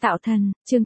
Tạo thần, chương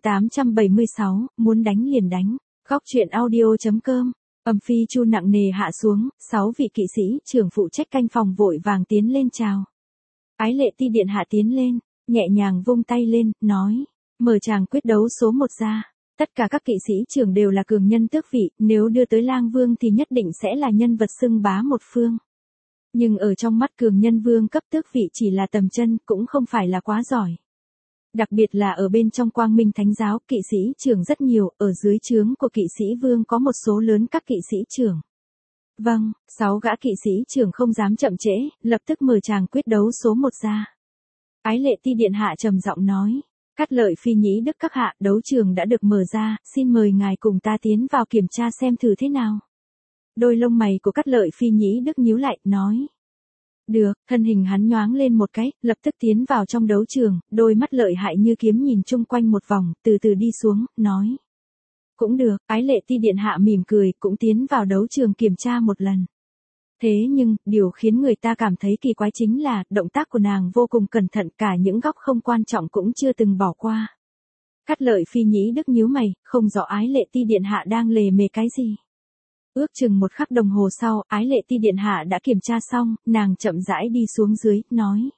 876, muốn đánh liền đánh. Góc truyện audio.com. Ầm phi chu nặng nề hạ xuống, 6 vị kỵ sĩ trưởng phụ trách canh phòng vội vàng tiến lên chào. Ái Lệ Ti điện hạ tiến lên, nhẹ nhàng vung tay lên, nói, mở tràng quyết đấu số 1 ra. Tất cả các kỵ sĩ trưởng đều là cường nhân tước vị, nếu đưa tới lang vương thì nhất định sẽ là nhân vật xưng bá một phương. Nhưng ở trong mắt cường nhân vương cấp tước vị chỉ là tầm chân, cũng không phải là quá giỏi. Đặc biệt là ở bên trong Quang Minh Thánh giáo, kỵ sĩ trưởng rất nhiều, ở dưới trướng của kỵ sĩ vương có một số lớn các kỵ sĩ trưởng. Vâng, 6 gã kỵ sĩ trưởng không dám chậm trễ, lập tức mở tràng quyết đấu số 1 ra. Ái Lệ Ti điện hạ trầm giọng nói, Cát Lợi Phi Nhĩ Đức các hạ, đấu trường đã được mở ra, xin mời ngài cùng ta tiến vào kiểm tra xem thử thế nào. Đôi lông mày của Cát Lợi Phi Nhĩ Đức nhíu lại, nói. Được, thân hình hắn nhoáng lên một cái, lập tức tiến vào trong đấu trường, đôi mắt lợi hại như kiếm nhìn chung quanh một vòng, từ từ đi xuống, nói. Cũng được, Ái Lệ Ti điện hạ mỉm cười, cũng tiến vào đấu trường kiểm tra một lần. Thế nhưng, điều khiến người ta cảm thấy kỳ quái chính là, động tác của nàng vô cùng cẩn thận, cả những góc không quan trọng cũng chưa từng bỏ qua. Cát Lợi Phi Nhĩ Đức nhíu mày, không rõ Ái Lệ Ti điện hạ đang lề mề cái gì. Ước chừng một khắc đồng hồ sau, Ái Lệ Ti điện hạ đã kiểm tra xong, nàng chậm rãi đi xuống dưới, nói.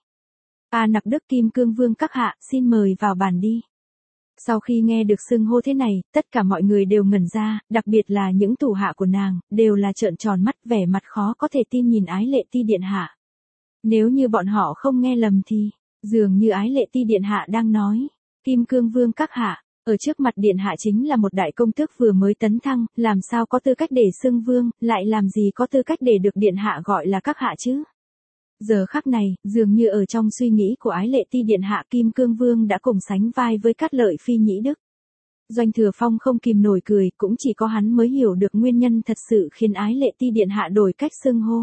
Nặc Đức Kim Cương Vương các hạ, xin mời vào bàn đi. Sau khi nghe được xưng hô thế này, tất cả mọi người đều ngẩn ra, đặc biệt là những thủ hạ của nàng, đều là trợn tròn mắt, vẻ mặt khó có thể tin nhìn Ái Lệ Ti điện hạ. Nếu như bọn họ không nghe lầm thì, dường như Ái Lệ Ti điện hạ đang nói, Kim Cương Vương các hạ. Ở trước mặt điện hạ chính là một đại công tước vừa mới tấn thăng, làm sao có tư cách để xưng vương, lại làm gì có tư cách để được điện hạ gọi là các hạ chứ? Giờ khắc này, dường như ở trong suy nghĩ của Ái Lệ Ti điện hạ, Kim Cương Vương đã cùng sánh vai với Cát Lợi Phi Nhĩ Đức. Doanh Thừa Phong không kìm nổi cười, cũng chỉ có hắn mới hiểu được nguyên nhân thật sự khiến Ái Lệ Ti điện hạ đổi cách xưng hô.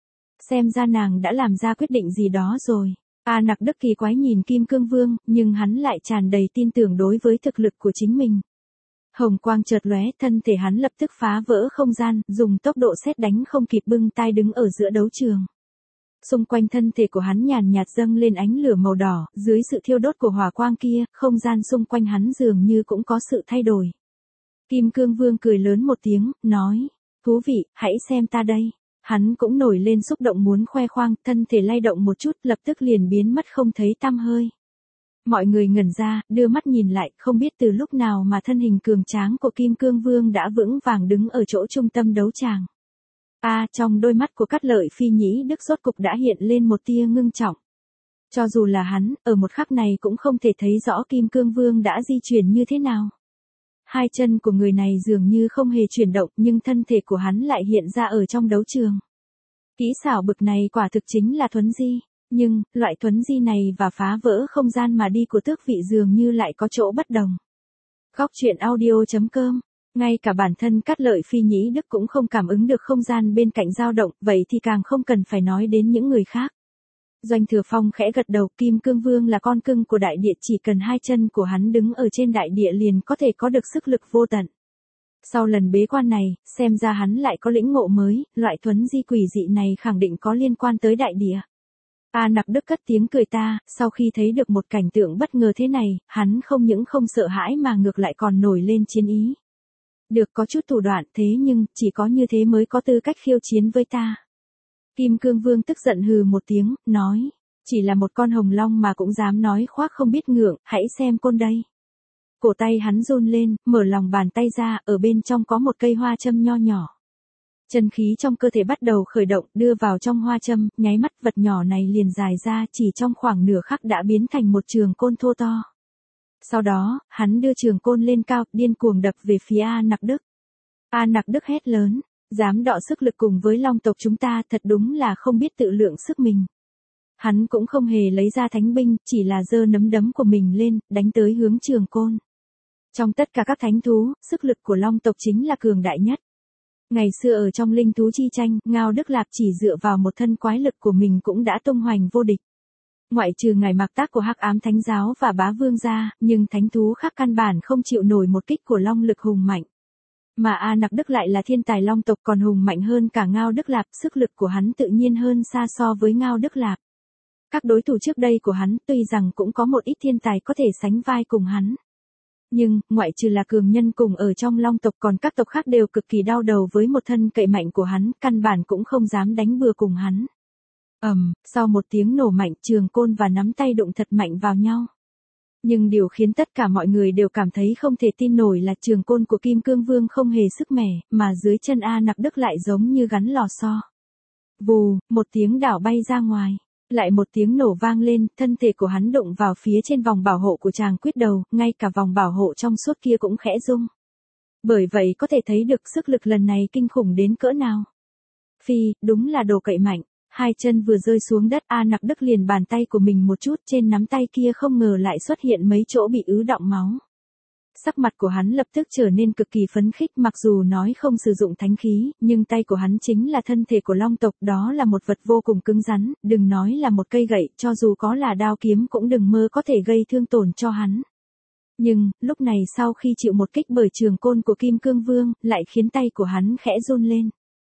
Xem ra nàng đã làm ra quyết định gì đó rồi. Nặc Đức kỳ quái nhìn Kim Cương Vương, nhưng hắn lại tràn đầy tin tưởng đối với thực lực của chính mình. Hồng quang chợt lóe, thân thể hắn lập tức phá vỡ không gian, dùng tốc độ sét đánh không kịp bưng tai đứng ở giữa đấu trường. Xung quanh thân thể của hắn nhàn nhạt dâng lên ánh lửa màu đỏ, dưới sự thiêu đốt của hỏa quang kia, không gian xung quanh hắn dường như cũng có sự thay đổi. Kim Cương Vương cười lớn một tiếng, nói, thú vị, hãy xem ta đây. Hắn cũng nổi lên xúc động muốn khoe khoang, thân thể lay động một chút, lập tức liền biến mất không thấy tăm hơi. Mọi người ngẩn ra, đưa mắt nhìn lại, không biết từ lúc nào mà thân hình cường tráng của Kim Cương Vương đã vững vàng đứng ở chỗ trung tâm đấu tràng. Trong đôi mắt của Cát Lợi Phi Nhĩ Đức rốt cục đã hiện lên một tia ngưng trọng. Cho dù là hắn, ở một khắc này cũng không thể thấy rõ Kim Cương Vương đã di chuyển như thế nào. Hai chân của người này dường như không hề chuyển động, nhưng thân thể của hắn lại hiện ra ở trong đấu trường. Kỹ xảo bực này quả thực chính là thuấn di, nhưng, loại thuấn di này và phá vỡ không gian mà đi của tước vị dường như lại có chỗ bất đồng. Góc truyện audio.com. Ngay cả bản thân Cát Lợi Phi Nhĩ Đức cũng không cảm ứng được không gian bên cạnh dao động, vậy thì càng không cần phải nói đến những người khác. Doanh Thừa Phong khẽ gật đầu, Kim Cương Vương là con cưng của đại địa, chỉ cần hai chân của hắn đứng ở trên đại địa liền có thể có được sức lực vô tận. Sau lần bế quan này, xem ra hắn lại có lĩnh ngộ mới, loại thuấn di quỷ dị này khẳng định có liên quan tới đại địa. Nặc Đức cất tiếng cười ta, sau khi thấy được một cảnh tượng bất ngờ thế này, hắn không những không sợ hãi mà ngược lại còn nổi lên chiến ý. Được, có chút thủ đoạn, thế nhưng, chỉ có như thế mới có tư cách khiêu chiến với ta. Kim Cương Vương tức giận hừ một tiếng, nói, chỉ là một con hồng long mà cũng dám nói khoác không biết ngượng, hãy xem côn đây. Cổ tay hắn run lên, mở lòng bàn tay ra, ở bên trong có một cây hoa châm nho nhỏ. Chân khí trong cơ thể bắt đầu khởi động, đưa vào trong hoa châm, nháy mắt vật nhỏ này liền dài ra, chỉ trong khoảng nửa khắc đã biến thành một trường côn thô to. Sau đó, hắn đưa trường côn lên cao, điên cuồng đập về phía Nặc Đức. Nặc Đức hét lớn, dám đọ sức lực cùng với long tộc chúng ta, thật đúng là không biết tự lượng sức mình. Hắn cũng không hề lấy ra thánh binh, chỉ là giơ nắm đấm của mình lên, đánh tới hướng trường côn. Trong tất cả các thánh thú, sức lực của long tộc chính là cường đại nhất. Ngày xưa ở trong linh thú chi tranh, Ngao Đức Lạp chỉ dựa vào một thân quái lực của mình cũng đã tung hoành vô địch. Ngoại trừ ngài mặc tác của Hắc Ám Thánh giáo và Bá Vương gia, nhưng thánh thú khác căn bản không chịu nổi một kích của long lực hùng mạnh. Mà Nặc Đức lại là thiên tài long tộc còn hùng mạnh hơn cả Ngao Đức Lạp, sức lực của hắn tự nhiên hơn xa so với Ngao Đức Lạp. Các đối thủ trước đây của hắn tuy rằng cũng có một ít thiên tài có thể sánh vai cùng hắn. Nhưng, ngoại trừ là cường nhân cùng ở trong Long tộc còn các tộc khác đều cực kỳ đau đầu với một thân cậy mạnh của hắn, căn bản cũng không dám đánh bừa cùng hắn. Sau một tiếng nổ mạnh, trường côn và nắm tay đụng thật mạnh vào nhau. Nhưng điều khiến tất cả mọi người đều cảm thấy không thể tin nổi là trường côn của Kim Cương Vương không hề sức mẻ, mà dưới chân A Nặc Đức lại giống như gắn lò xo. Vù, một tiếng đảo bay ra ngoài. Lại một tiếng nổ vang lên, thân thể của hắn đụng vào phía trên vòng bảo hộ của chàng quyết đầu, ngay cả vòng bảo hộ trong suốt kia cũng khẽ rung. Bởi vậy có thể thấy được sức lực lần này kinh khủng đến cỡ nào. Phi, đúng là đồ cậy mạnh. Hai chân vừa rơi xuống đất, A Nặc Đức liền bàn tay của mình một chút, trên nắm tay kia không ngờ lại xuất hiện mấy chỗ bị ứ đọng máu. Sắc mặt của hắn lập tức trở nên cực kỳ phấn khích, mặc dù nói không sử dụng thánh khí, nhưng tay của hắn chính là thân thể của Long tộc, đó là một vật vô cùng cứng rắn, đừng nói là một cây gậy, cho dù có là đao kiếm cũng đừng mơ có thể gây thương tổn cho hắn. Nhưng, lúc này sau khi chịu một kích bởi trường côn của Kim Cương Vương, lại khiến tay của hắn khẽ run lên.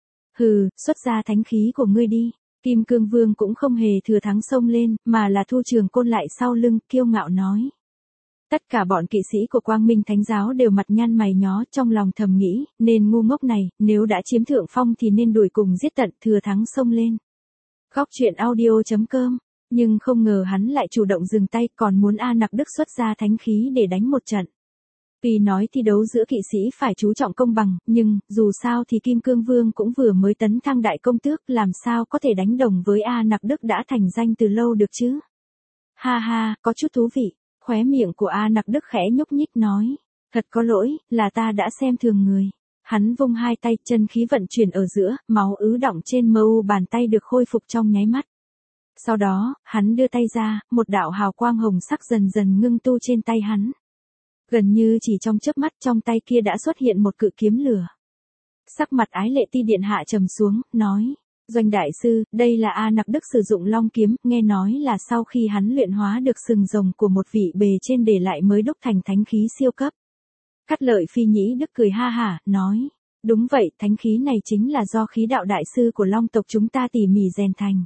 Hừ, xuất ra thánh khí của ngươi đi. Kim Cương Vương cũng không hề thừa thắng xông lên, mà là thu trường côn lại sau lưng, kiêu ngạo nói. Tất cả bọn kỵ sĩ của Quang Minh Thánh giáo đều mặt nhăn mày nhó, trong lòng thầm nghĩ, nên ngu ngốc này, nếu đã chiếm thượng phong thì nên đuổi cùng giết tận, thừa thắng xông lên. Góc truyện audio.com, nhưng không ngờ hắn lại chủ động dừng tay, còn muốn A Nặc Đức xuất ra thánh khí để đánh một trận. Tuy nói thi đấu giữa kỵ sĩ phải chú trọng công bằng, nhưng, dù sao thì Kim Cương Vương cũng vừa mới tấn thăng đại công tước, làm sao có thể đánh đồng với A Nặc Đức đã thành danh từ lâu được chứ. Ha ha, có chút thú vị. Khóe miệng của A Nặc Đức khẽ nhúc nhích nói. Thật có lỗi, là ta đã xem thường người. Hắn vung hai tay, chân khí vận chuyển ở giữa, máu ứ đọng trên mu bàn tay được khôi phục trong nháy mắt. Sau đó, hắn đưa tay ra, một đạo hào quang hồng sắc dần dần ngưng tu trên tay hắn. Gần như chỉ trong chớp mắt, trong tay kia đã xuất hiện một cự kiếm lửa. Sắc mặt Ái Lệ Ti điện hạ trầm xuống, nói. Doanh đại sư, đây là A Nặc Đức sử dụng long kiếm, nghe nói là sau khi hắn luyện hóa được sừng rồng của một vị bề trên để lại mới đúc thành thánh khí siêu cấp. Cát Lợi Phi Nhĩ Đức cười ha hả, nói. Đúng vậy, thánh khí này chính là do khí đạo đại sư của Long tộc chúng ta tỉ mỉ rèn thành.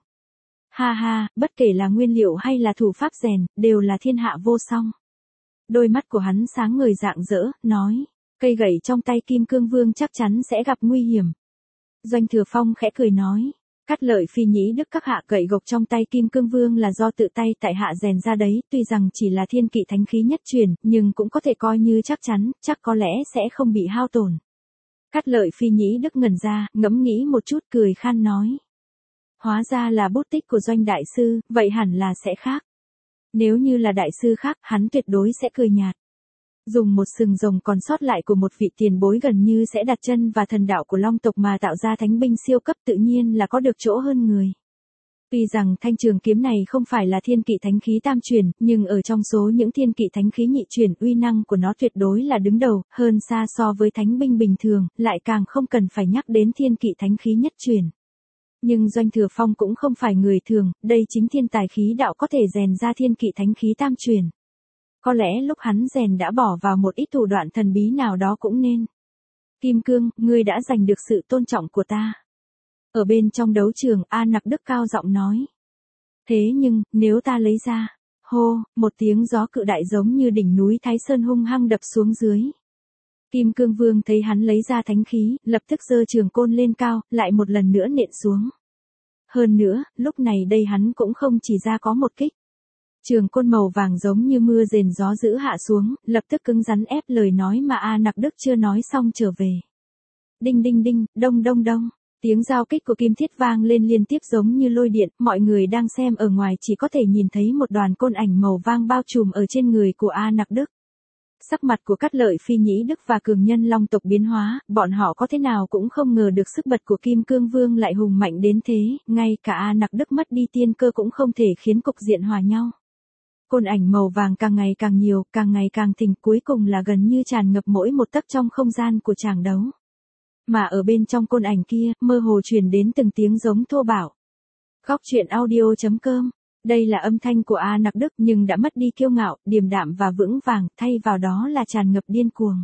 Ha ha, bất kể là nguyên liệu hay là thủ pháp rèn, đều là thiên hạ vô song. Đôi mắt của hắn sáng ngời rạng rỡ, nói. Cây gậy trong tay Kim Cương Vương chắc chắn sẽ gặp nguy hiểm. Doanh Thừa Phong khẽ cười nói. Cát Lợi Phi Nhĩ Đức các hạ gậy gộc trong tay Kim Cương Vương là do tự tay tại hạ rèn ra đấy, tuy rằng chỉ là thiên kỵ thánh khí nhất truyền, nhưng cũng có thể coi như chắc chắn, chắc có lẽ sẽ không bị hao tổn. Cát Lợi Phi Nhĩ Đức ngẩn ra, ngẫm nghĩ một chút cười khan nói. Hóa ra là bút tích của Doanh đại sư, vậy hẳn là sẽ khác. Nếu như là đại sư khác, hắn tuyệt đối sẽ cười nhạt. Dùng một sừng rồng còn sót lại của một vị tiền bối gần như sẽ đặt chân và thần đạo của Long tộc mà tạo ra thánh binh siêu cấp tự nhiên là có được chỗ hơn người. Tuy rằng thanh trường kiếm này không phải là thiên kỵ thánh khí tam truyền, nhưng ở trong số những thiên kỵ thánh khí nhị truyền uy năng của nó tuyệt đối là đứng đầu, hơn xa so với thánh binh bình thường, lại càng không cần phải nhắc đến thiên kỵ thánh khí nhất truyền. Nhưng Doanh Thừa Phong cũng không phải người thường, đây chính thiên tài khí đạo có thể rèn ra thiên kỵ thánh khí tam truyền. Có lẽ lúc hắn rèn đã bỏ vào một ít thủ đoạn thần bí nào đó cũng nên. Kim Cương, ngươi đã giành được sự tôn trọng của ta. Ở bên trong đấu trường, A Nặc Đức cao giọng nói. Thế nhưng, nếu ta lấy ra, hô, một tiếng gió cự đại giống như đỉnh núi Thái Sơn hung hăng đập xuống dưới. Kim Cương Vương thấy hắn lấy ra thánh khí, lập tức giơ trường côn lên cao, lại một lần nữa nện xuống. Hơn nữa, lúc này đây hắn cũng không chỉ ra có một kích. Trường côn màu vàng giống như mưa rền gió dữ hạ xuống, lập tức cứng rắn ép lời nói mà A Nặc Đức chưa nói xong trở về. Đinh đinh đinh, đông đông đông, tiếng giao kích của kim thiết vang lên liên tiếp giống như lôi điện, mọi người đang xem ở ngoài chỉ có thể nhìn thấy một đoàn côn ảnh màu vàng bao trùm ở trên người của A Nặc Đức. Sắc mặt của Cát Lợi Phi Nhĩ Đức và cường nhân Long tộc biến hóa, bọn họ có thế nào cũng không ngờ được sức bật của Kim Cương Vương lại hùng mạnh đến thế, ngay cả A Nặc Đức mất đi tiên cơ cũng không thể khiến cục diện hòa nhau. Côn ảnh màu vàng càng ngày càng nhiều, càng ngày càng thịnh, cuối cùng là gần như tràn ngập mỗi một tấc trong không gian của tràng đấu. Mà ở bên trong côn ảnh kia, mơ hồ truyền đến từng tiếng giống thô bạo. Góc truyện audio.com. Đây là âm thanh của A Nặc Đức nhưng đã mất đi kiêu ngạo, điềm đạm và vững vàng, thay vào đó là tràn ngập điên cuồng.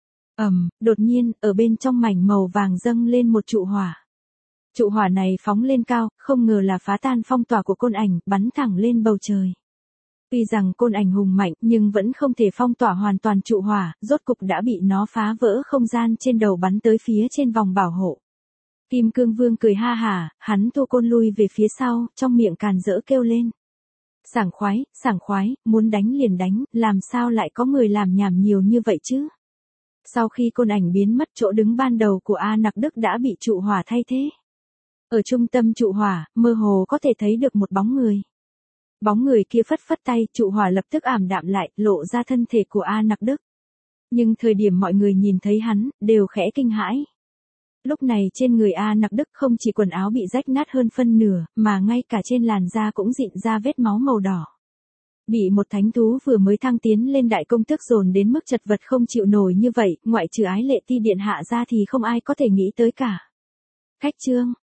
Đột nhiên, ở bên trong mảnh màu vàng dâng lên một trụ hỏa. Trụ hỏa này phóng lên cao, không ngờ là phá tan phong tỏa của côn ảnh, bắn thẳng lên bầu trời. Tuy rằng côn ảnh hùng mạnh nhưng vẫn không thể phong tỏa hoàn toàn trụ hỏa, rốt cục đã bị nó phá vỡ không gian trên đầu bắn tới phía trên vòng bảo hộ. Kim Cương Vương cười ha hả, hắn thua côn lui về phía sau, trong miệng càn rỡ kêu lên. Sảng khoái, muốn đánh liền đánh, làm sao lại có người làm nhảm nhiều như vậy chứ? Sau khi côn ảnh biến mất, chỗ đứng ban đầu của A Nặc Đức đã bị trụ hỏa thay thế. Ở trung tâm trụ hỏa, mơ hồ có thể thấy được một bóng người. Bóng người kia phất phất tay, trụ hỏa lập tức ảm đạm lại, lộ ra thân thể của A Nặc Đức. Nhưng thời điểm mọi người nhìn thấy hắn, đều khẽ kinh hãi. Lúc này trên người A Nặc Đức không chỉ quần áo bị rách nát hơn phân nửa, mà ngay cả trên làn da cũng rịn ra vết máu màu đỏ. Bị một thánh thú vừa mới thăng tiến lên đại công tước dồn đến mức chật vật không chịu nổi như vậy, ngoại trừ Ái Lệ Ti điện hạ ra thì không ai có thể nghĩ tới cả. Khách trương,